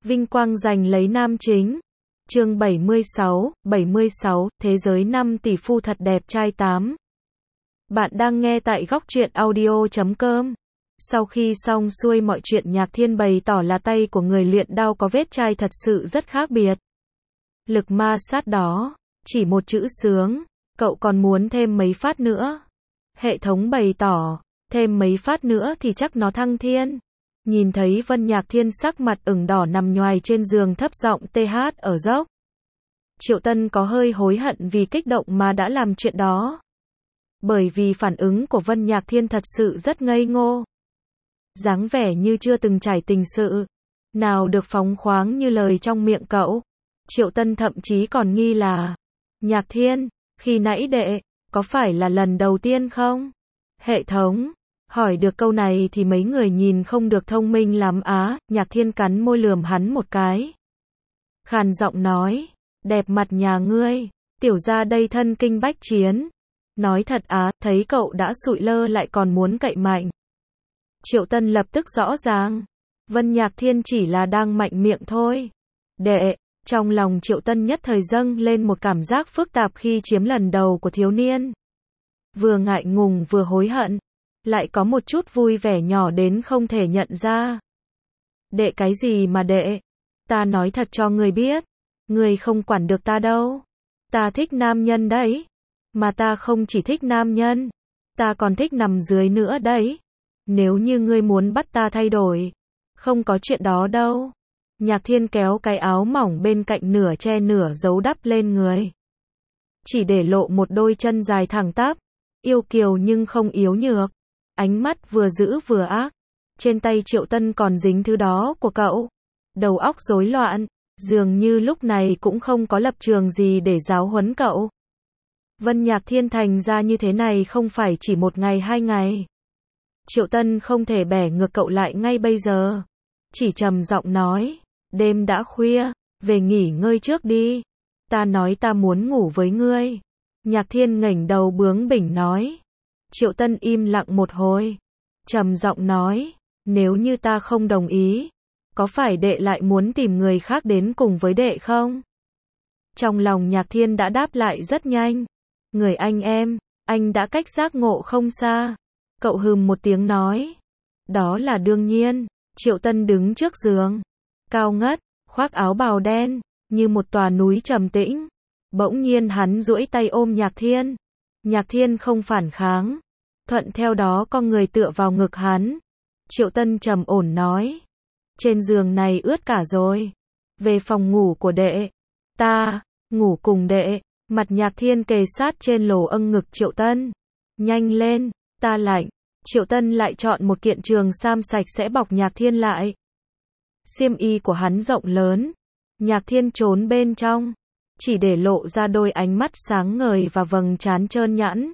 Vinh quang giành lấy nam chính. Chương 76, Thế giới 5 tỷ phu thật đẹp trai 8. Bạn đang nghe tại góc truyện audio.com. Sau khi xong xuôi mọi chuyện, Nhạc Thiên bày tỏ là tay của người luyện đao có vết chai thật sự rất khác biệt. Lực ma sát đó, chỉ một chữ sướng, cậu còn muốn thêm mấy phát nữa. Hệ thống bày tỏ, thêm mấy phát nữa thì chắc nó thăng thiên. Nhìn thấy Vân Nhạc Thiên sắc mặt ửng đỏ nằm nhoài trên giường thấp giọng TH ở dốc. Triệu Tân có hơi hối hận vì kích động mà đã làm chuyện đó. Bởi vì phản ứng của Vân Nhạc Thiên thật sự rất ngây ngô. Dáng vẻ như chưa từng trải tình sự. Nào được phóng khoáng như lời trong miệng cậu. Triệu Tân thậm chí còn nghi là Nhạc Thiên, khi nãy đệ, có phải là lần đầu tiên không? Hệ thống hỏi được câu này thì mấy người nhìn không được thông minh lắm á. Nhạc Thiên cắn môi lườm hắn một cái. Khàn giọng nói, đẹp mặt nhà ngươi, tiểu gia đây thân kinh bách chiến. Nói thật á, thấy cậu đã sụi lơ lại còn muốn cậy mạnh. Triệu Tân lập tức rõ ràng, Vân Nhạc Thiên chỉ là đang mạnh miệng thôi. Đệ, trong lòng Triệu Tân nhất thời dâng lên một cảm giác phức tạp khi chiếm lần đầu của thiếu niên. Vừa ngại ngùng vừa hối hận, lại có một chút vui vẻ nhỏ đến không thể nhận ra. Đệ cái gì mà đệ? Ta nói thật cho ngươi biết, ngươi không quản được ta đâu. Ta thích nam nhân đấy. Mà ta không chỉ thích nam nhân, ta còn thích nằm dưới nữa đấy. Nếu như ngươi muốn bắt ta thay đổi, không có chuyện đó đâu. Nhạc Thiên kéo cái áo mỏng bên cạnh nửa che nửa giấu đắp lên người. Chỉ để lộ một đôi chân dài thẳng tắp, yêu kiều nhưng không yếu nhược. Ánh mắt vừa dữ vừa ác. Trên tay Triệu Tân còn dính thứ đó của cậu. Đầu óc rối loạn, dường như lúc này cũng không có lập trường gì để giáo huấn cậu. Vân Nhạc Thiên thành ra như thế này không phải chỉ một ngày hai ngày. Triệu Tân không thể bẻ ngược cậu lại ngay bây giờ. Chỉ trầm giọng nói, đêm đã khuya, về nghỉ ngơi trước đi. Ta nói ta muốn ngủ với ngươi. Nhạc Thiên ngẩng đầu bướng bỉnh nói. Triệu Tân im lặng một hồi. Trầm giọng nói, nếu như ta không đồng ý, có phải đệ lại muốn tìm người khác đến cùng với đệ không? Trong lòng Nhạc Thiên đã đáp lại rất nhanh. Người anh em, anh đã cách giác ngộ không xa. Cậu hừm một tiếng nói. Đó là đương nhiên. Triệu Tân đứng trước giường. Cao ngất, khoác áo bào đen, như một tòa núi trầm tĩnh. Bỗng nhiên hắn duỗi tay ôm Nhạc Thiên. Nhạc Thiên không phản kháng. Thuận theo đó con người tựa vào ngực hắn. Triệu Tân trầm ổn nói. Trên giường này ướt cả rồi. Về phòng ngủ của đệ. Ta, ngủ cùng đệ. Mặt Nhạc Thiên kề sát trên lỗ âng ngực Triệu Tân. Nhanh lên, ta lạnh. Triệu Tân lại chọn một kiện trường sam sạch sẽ bọc Nhạc Thiên lại. Xiêm y của hắn rộng lớn. Nhạc Thiên trốn bên trong. Chỉ để lộ ra đôi ánh mắt sáng ngời và vầng trán trơn nhẵn.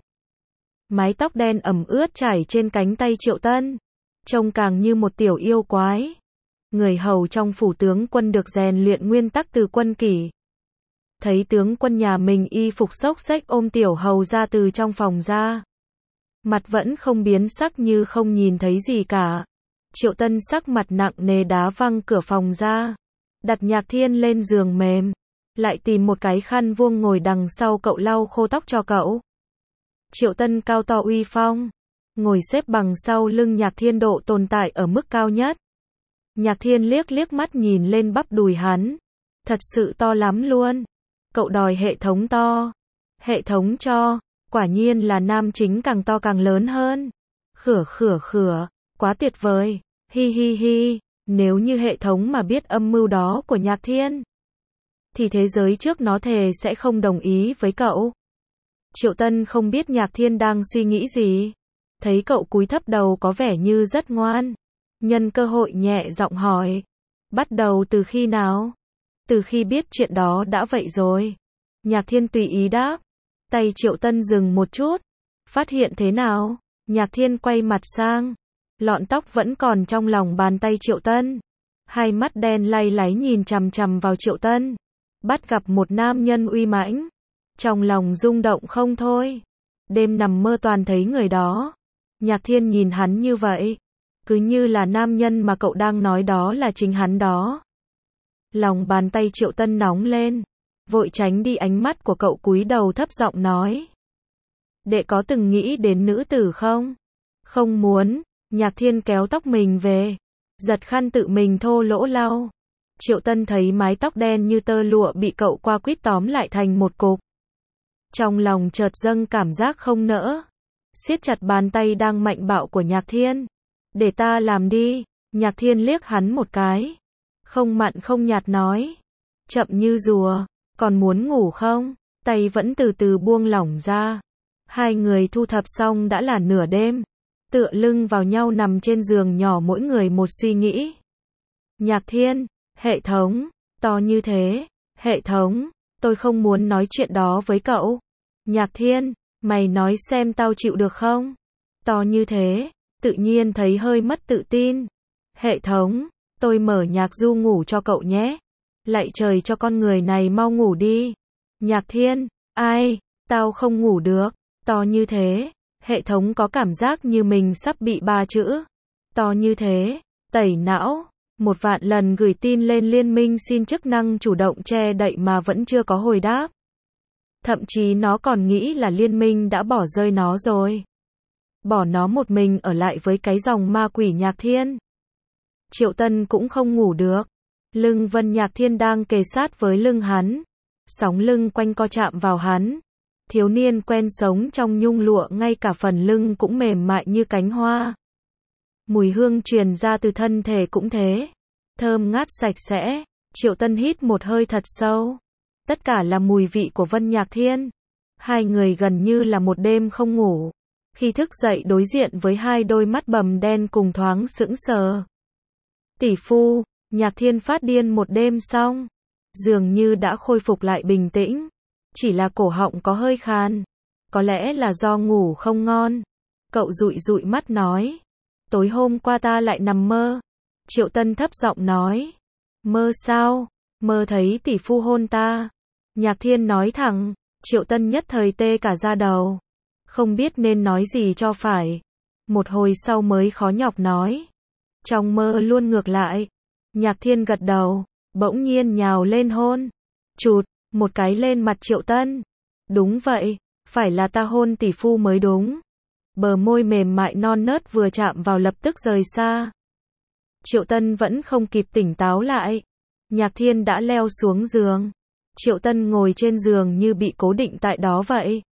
Mái tóc đen ẩm ướt trải trên cánh tay Triệu Tân. Trông càng như một tiểu yêu quái. Người hầu trong phủ tướng quân được rèn luyện nguyên tắc từ quân kỷ. Thấy tướng quân nhà mình y phục xốc xếch ôm tiểu hầu ra từ trong phòng ra. Mặt vẫn không biến sắc như không nhìn thấy gì cả. Triệu Tân sắc mặt nặng nề đá văng cửa phòng ra. Đặt Nhạc Thiên lên giường mềm. Lại tìm một cái khăn vuông ngồi đằng sau cậu lau khô tóc cho cậu. Triệu Tân cao to uy phong. Ngồi xếp bằng sau lưng Nhạc Thiên, độ tồn tại ở mức cao nhất. Nhạc Thiên liếc mắt nhìn lên bắp đùi hắn. Thật sự to lắm luôn. Cậu đòi hệ thống to. Hệ thống cho. Quả nhiên là nam chính càng to càng lớn hơn. Khửa. Quá tuyệt vời. Hi. Nếu như hệ thống mà biết âm mưu đó của Nhạc Thiên, thì thế giới trước nó thề sẽ không đồng ý với cậu. Triệu Tân không biết Nhạc Thiên đang suy nghĩ gì. Thấy cậu cúi thấp đầu có vẻ như rất ngoan. Nhân cơ hội nhẹ giọng hỏi. Bắt đầu từ khi nào? Từ khi biết chuyện đó đã vậy rồi. Nhạc Thiên tùy ý đáp. Tay Triệu Tân dừng một chút. Phát hiện thế nào? Nhạc Thiên quay mặt sang. Lọn tóc vẫn còn trong lòng bàn tay Triệu Tân. Hai mắt đen lay láy nhìn chằm chằm vào Triệu Tân. Bắt gặp một nam nhân uy mãnh. Trong lòng rung động không thôi. Đêm nằm mơ toàn thấy người đó. Nhạc Thiên nhìn hắn như vậy. Cứ như là nam nhân mà cậu đang nói đó là chính hắn đó. Lòng bàn tay Triệu Tân nóng lên, vội tránh đi ánh mắt của cậu, cúi đầu thấp giọng nói. Đệ có từng nghĩ đến nữ tử không? Không muốn. Nhạc Thiên kéo tóc mình về, giật khăn tự mình thô lỗ lau. Triệu Tân thấy mái tóc đen như tơ lụa bị cậu qua quýt tóm lại thành một cục. Trong lòng chợt dâng cảm giác không nỡ, siết chặt bàn tay đang mạnh bạo của Nhạc Thiên. Để ta làm đi. Nhạc Thiên liếc hắn một cái, không mặn không nhạt nói. Chậm như rùa, còn muốn ngủ không? Tay vẫn từ từ buông lỏng ra. Hai người thu thập xong đã là nửa đêm, tựa lưng vào nhau nằm trên giường nhỏ, mỗi người một suy nghĩ. Nhạc Thiên, hệ thống, to như thế, hệ thống, tôi không muốn nói chuyện đó với cậu. Nhạc Thiên, mày nói xem tao chịu được không? To như thế, tự nhiên thấy hơi mất tự tin. Hệ thống, tôi mở nhạc du ngủ cho cậu nhé. Lạy trời cho con người này mau ngủ đi. Nhạc Thiên, ai, tao không ngủ được. To như thế, hệ thống có cảm giác như mình sắp bị 3 chữ. To như thế, tẩy não. 1.000.000 lần gửi tin lên liên minh xin chức năng chủ động che đậy mà vẫn chưa có hồi đáp. Thậm chí nó còn nghĩ là liên minh đã bỏ rơi nó rồi. Bỏ nó một mình ở lại với cái dòng ma quỷ Nhạc Thiên. Triệu Tân cũng không ngủ được. Lưng Vân Nhạc Thiên đang kề sát với lưng hắn. Sóng lưng quanh co chạm vào hắn. Thiếu niên quen sống trong nhung lụa, ngay cả phần lưng cũng mềm mại như cánh hoa. Mùi hương truyền ra từ thân thể cũng thế. Thơm ngát sạch sẽ. Triệu Tân hít một hơi thật sâu. Tất cả là mùi vị của Vân Nhạc Thiên. Hai người gần như là một đêm không ngủ. Khi thức dậy đối diện với hai đôi mắt bầm đen cùng thoáng sững sờ. Tỷ phu, Nhạc Thiên phát điên một đêm xong, dường như đã khôi phục lại bình tĩnh. Chỉ là cổ họng có hơi khàn. Có lẽ là do ngủ không ngon. Cậu dụi dụi mắt nói. Tối hôm qua ta lại nằm mơ. Triệu Tân thấp giọng nói. Mơ sao? Mơ thấy tỷ phu hôn ta. Nhạc Thiên nói thẳng. Triệu Tân nhất thời tê cả da đầu. Không biết nên nói gì cho phải. Một hồi sau mới khó nhọc nói. Trong mơ luôn ngược lại. Nhạc Thiên gật đầu, bỗng nhiên nhào lên hôn. Chụt, một cái lên mặt Triệu Tân. Đúng vậy, phải là ta hôn tỷ phu mới đúng. Bờ môi mềm mại non nớt vừa chạm vào lập tức rời xa. Triệu Tân vẫn không kịp tỉnh táo lại. Nhạc Thiên đã leo xuống giường. Triệu Tân ngồi trên giường như bị cố định tại đó vậy.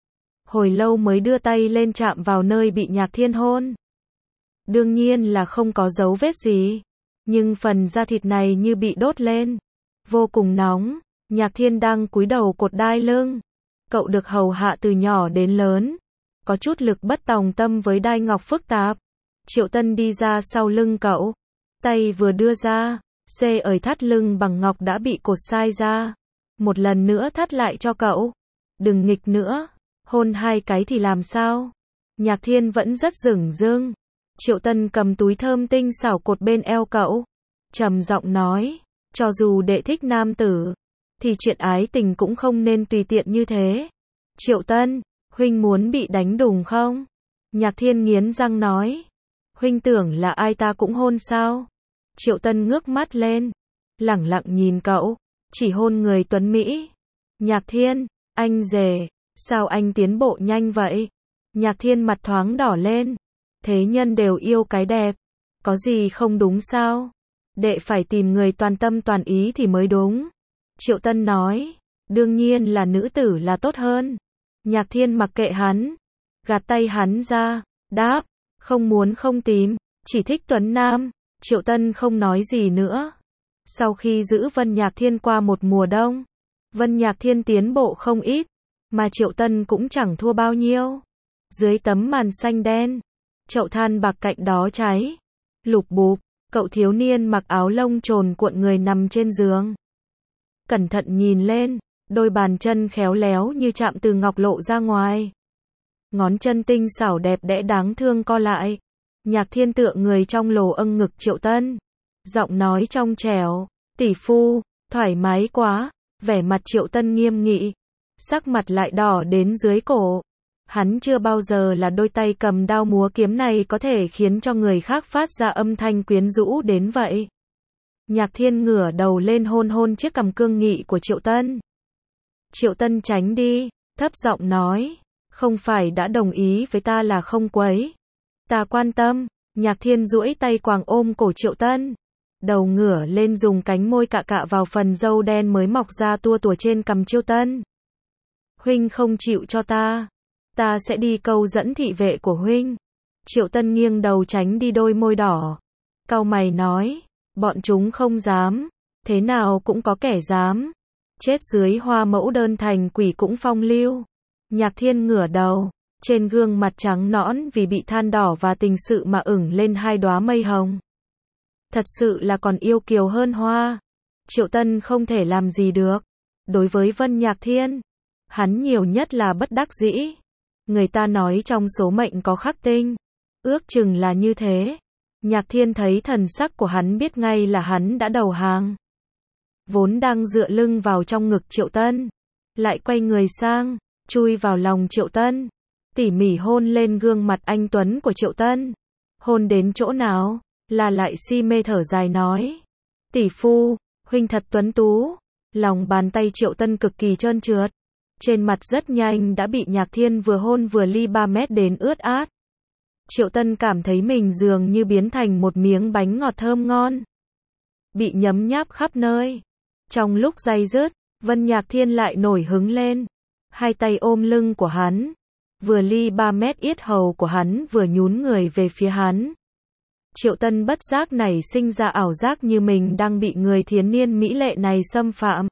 Hồi lâu mới đưa tay lên chạm vào nơi bị Nhạc Thiên hôn. Đương nhiên là không có dấu vết gì. Nhưng phần da thịt này như bị đốt lên. Vô cùng nóng. Nhạc Thiên đang cúi đầu cột đai lưng. Cậu được hầu hạ từ nhỏ đến lớn. Có chút lực bất tòng tâm với đai ngọc phức tạp. Triệu Tân đi ra sau lưng cậu. Tay vừa đưa ra. Ời thắt lưng bằng ngọc đã bị cột sai ra. Một lần nữa thắt lại cho cậu. Đừng nghịch nữa. Hôn 2 cái thì làm sao? Nhạc Thiên vẫn rất dửng dưng. Triệu Tân cầm túi thơm tinh xảo cột bên eo cậu. Trầm giọng nói. Cho dù đệ thích nam tử, thì chuyện ái tình cũng không nên tùy tiện như thế. Triệu Tân, huynh muốn bị đánh đùng không? Nhạc Thiên nghiến răng nói. Huynh tưởng là ai ta cũng hôn sao? Triệu Tân ngước mắt lên. Lẳng lặng nhìn cậu. Chỉ hôn người tuấn Mỹ. Nhạc Thiên, anh rể. Sao anh tiến bộ nhanh vậy? Nhạc Thiên mặt thoáng đỏ lên. Thế nhân đều yêu cái đẹp. Có gì không đúng sao? Đệ phải tìm người toàn tâm toàn ý thì mới đúng. Triệu Tân nói. Đương nhiên là nữ tử là tốt hơn. Nhạc Thiên mặc kệ hắn. Gạt tay hắn ra. Đáp. Không muốn không tìm. Chỉ thích tuấn nam. Triệu Tân không nói gì nữa. Sau khi giữ Vân Nhạc Thiên qua một mùa đông, Vân Nhạc Thiên tiến bộ không ít. Mà Triệu Tân cũng chẳng thua bao nhiêu. Dưới tấm màn xanh đen, chậu than bạc cạnh đó cháy. Lục bụp, cậu thiếu niên mặc áo lông trồn cuộn người nằm trên giường. Cẩn thận nhìn lên, đôi bàn chân khéo léo như chạm từ ngọc lộ ra ngoài. Ngón chân tinh xảo đẹp đẽ đáng thương co lại. Nhạc Thiên tựa người trong lồ âng ngực Triệu Tân. Giọng nói trong trẻo. Tỷ phu, thoải mái quá. Vẻ mặt Triệu Tân nghiêm nghị. Sắc mặt lại đỏ đến dưới cổ. Hắn chưa bao giờ là đôi tay cầm đao múa kiếm này có thể khiến cho người khác phát ra âm thanh quyến rũ đến vậy. Nhạc Thiên ngửa đầu lên hôn hôn chiếc cằm cương nghị của Triệu Tân. Triệu Tân tránh đi, thấp giọng nói, không phải đã đồng ý với ta là không quấy. Ta quan tâm. Nhạc Thiên duỗi tay quàng ôm cổ Triệu Tân. Đầu ngửa lên dùng cánh môi cạ cạ vào phần râu đen mới mọc ra tua tủa trên cằm Triệu Tân. Huynh không chịu cho ta. Ta sẽ đi câu dẫn thị vệ của huynh. Triệu Tân nghiêng đầu tránh đi đôi môi đỏ. Cau mày nói, bọn chúng không dám. Thế nào cũng có kẻ dám. Chết dưới hoa mẫu đơn thành quỷ cũng phong lưu. Nhạc Thiên ngửa đầu. Trên gương mặt trắng nõn vì bị than đỏ và tình sự mà ửng lên hai đóa mây hồng. Thật sự là còn yêu kiều hơn hoa. Triệu Tân không thể làm gì được. Đối với Vân Nhạc Thiên, hắn nhiều nhất là bất đắc dĩ. Người ta nói trong số mệnh có khắc tinh. Ước chừng là như thế. Nhạc Thiên thấy thần sắc của hắn biết ngay là hắn đã đầu hàng. Vốn đang dựa lưng vào trong ngực Triệu Tân, lại quay người sang, chui vào lòng Triệu Tân. Tỉ mỉ hôn lên gương mặt anh tuấn của Triệu Tân. Hôn đến chỗ nào, là lại si mê thở dài nói. Tỷ phu, huynh thật tuấn tú. Lòng bàn tay Triệu Tân cực kỳ trơn trượt. Trên mặt rất nhanh đã bị Nhạc Thiên vừa hôn vừa ly 3 mét đến ướt át. Triệu Tân cảm thấy mình dường như biến thành một miếng bánh ngọt thơm ngon. Bị nhấm nháp khắp nơi. Trong lúc day dứt, Vân Nhạc Thiên lại nổi hứng lên. Hai tay ôm lưng của hắn. Vừa ly 3 mét yết hầu của hắn vừa nhún người về phía hắn. Triệu Tân bất giác nảy sinh ra ảo giác như mình đang bị người thiếu niên mỹ lệ này xâm phạm.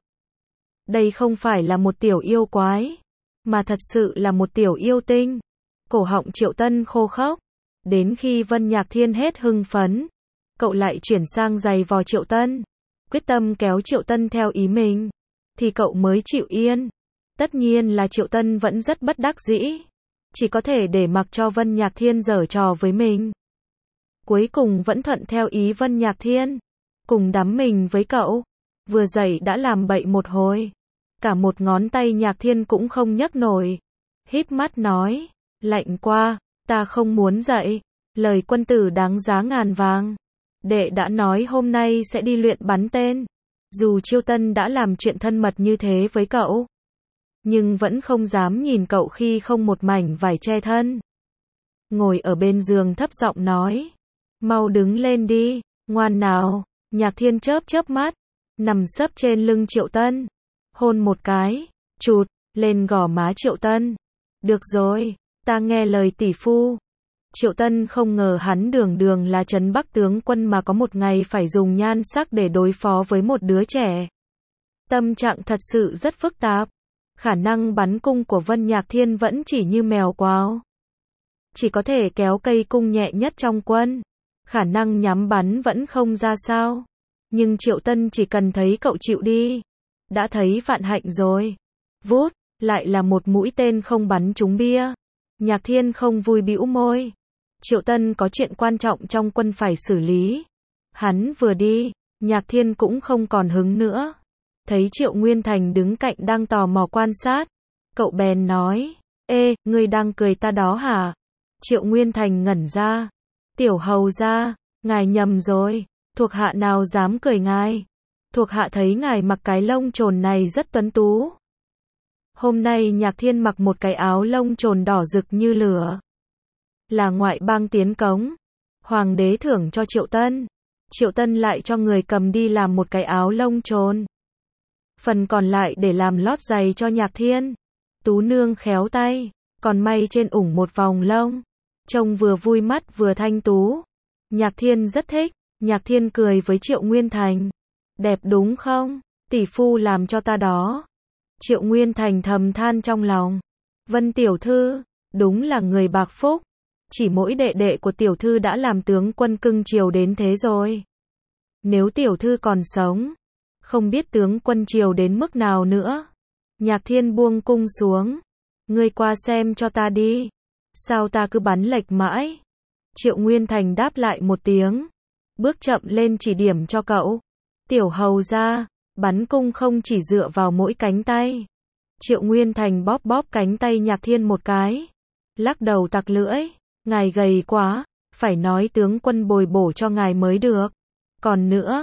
Đây không phải là một tiểu yêu quái, mà thật sự là một tiểu yêu tinh. Cổ họng Triệu Tân khô khốc. Đến khi Vân Nhạc Thiên hết hưng phấn, cậu lại chuyển sang giày vò Triệu Tân, quyết tâm kéo Triệu Tân theo ý mình, thì cậu mới chịu yên. Tất nhiên là Triệu Tân vẫn rất bất đắc dĩ, chỉ có thể để mặc cho Vân Nhạc Thiên giở trò với mình. Cuối cùng vẫn thuận theo ý Vân Nhạc Thiên, cùng đắm mình với cậu. Vừa dậy đã làm bậy một hồi, cả một ngón tay Nhạc Thiên cũng không nhấc nổi. Híp mắt nói, lạnh quá, ta không muốn dậy. Lời quân tử đáng giá ngàn vàng. Đệ đã nói hôm nay sẽ đi luyện bắn tên. Dù Triệu Tân đã làm chuyện thân mật như thế với cậu, nhưng vẫn không dám nhìn cậu khi không một mảnh vải che thân. Ngồi ở bên giường thấp giọng nói, mau đứng lên đi, ngoan nào. Nhạc Thiên chớp chớp mắt, nằm sấp trên lưng Triệu Tân, hôn một cái, chụt, lên gò má Triệu Tân. Được rồi, ta nghe lời tỷ phu. Triệu Tân không ngờ hắn đường đường là Trấn Bắc tướng quân mà có một ngày phải dùng nhan sắc để đối phó với một đứa trẻ. Tâm trạng thật sự rất phức tạp. Khả năng bắn cung của Vân Nhạc Thiên vẫn chỉ như mèo quào. Chỉ có thể kéo cây cung nhẹ nhất trong quân. Khả năng nhắm bắn vẫn không ra sao. Nhưng Triệu Tân chỉ cần thấy cậu chịu đi, đã thấy vạn hạnh rồi. Vút, lại là một mũi tên không bắn trúng bia. Nhạc Thiên không vui bĩu môi. Triệu Tân có chuyện quan trọng trong quân phải xử lý. Hắn vừa đi, Nhạc Thiên cũng không còn hứng nữa. Thấy Triệu Nguyên Thành đứng cạnh đang tò mò quan sát, cậu bèn nói, ê, ngươi đang cười ta đó hả? Triệu Nguyên Thành ngẩn ra. Tiểu hầu gia, ngài nhầm rồi, thuộc hạ nào dám cười ngài. Thuộc hạ thấy ngài mặc cái lông trồn này rất tuấn tú. Hôm nay Nhạc Thiên mặc một cái áo lông trồn đỏ rực như lửa. Là ngoại bang tiến cống. Hoàng đế thưởng cho Triệu Tân. Triệu Tân lại cho người cầm đi làm một cái áo lông trồn. Phần còn lại để làm lót giày cho Nhạc Thiên. Tú nương khéo tay, còn may trên ủng một vòng lông. Trông vừa vui mắt vừa thanh tú. Nhạc Thiên rất thích. Nhạc Thiên cười với Triệu Nguyên Thành. Đẹp đúng không? Tỷ phu làm cho ta đó. Triệu Nguyên Thành thầm than trong lòng. Vân tiểu thư, đúng là người bạc phúc. Chỉ mỗi đệ đệ của tiểu thư đã làm tướng quân cưng chiều đến thế rồi. Nếu tiểu thư còn sống, không biết tướng quân chiều đến mức nào nữa. Nhạc Thiên buông cung xuống. Ngươi qua xem cho ta đi. Sao ta cứ bắn lệch mãi? Triệu Nguyên Thành đáp lại một tiếng. Bước chậm lên chỉ điểm cho cậu. Tiểu hầu gia, bắn cung không chỉ dựa vào mỗi cánh tay. Triệu Nguyên Thành bóp bóp cánh tay Nhạc Thiên một cái. Lắc đầu tặc lưỡi. Ngài gầy quá, phải nói tướng quân bồi bổ cho ngài mới được. Còn nữa,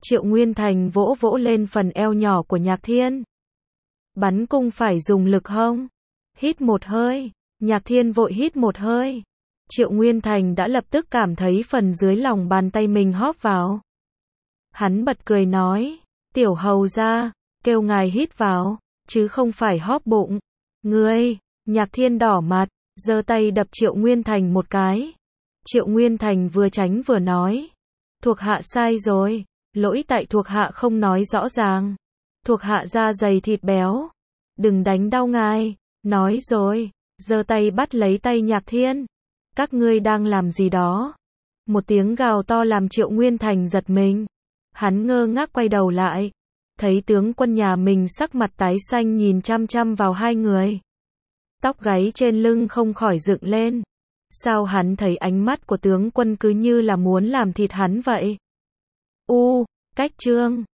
Triệu Nguyên Thành vỗ vỗ lên phần eo nhỏ của Nhạc Thiên. Bắn cung phải dùng lực không? Hít một hơi. Nhạc Thiên vội hít một hơi. Triệu Nguyên Thành đã lập tức cảm thấy phần dưới lòng bàn tay mình hóp vào. Hắn bật cười nói, tiểu hầu gia, kêu ngài hít vào, chứ không phải hóp bụng. Ngươi, Nhạc Thiên đỏ mặt, giơ tay đập Triệu Nguyên Thành một cái. Triệu Nguyên Thành vừa tránh vừa nói, thuộc hạ sai rồi, lỗi tại thuộc hạ không nói rõ ràng. Thuộc hạ da dày thịt béo, đừng đánh đau ngài, nói rồi, giơ tay bắt lấy tay Nhạc Thiên. Các ngươi đang làm gì đó? Một tiếng gào to làm Triệu Nguyên Thành giật mình. Hắn ngơ ngác quay đầu lại, thấy tướng quân nhà mình sắc mặt tái xanh nhìn chăm chăm vào hai người. Tóc gáy trên lưng không khỏi dựng lên. Sao hắn thấy ánh mắt của tướng quân cứ như là muốn làm thịt hắn vậy? Cách chương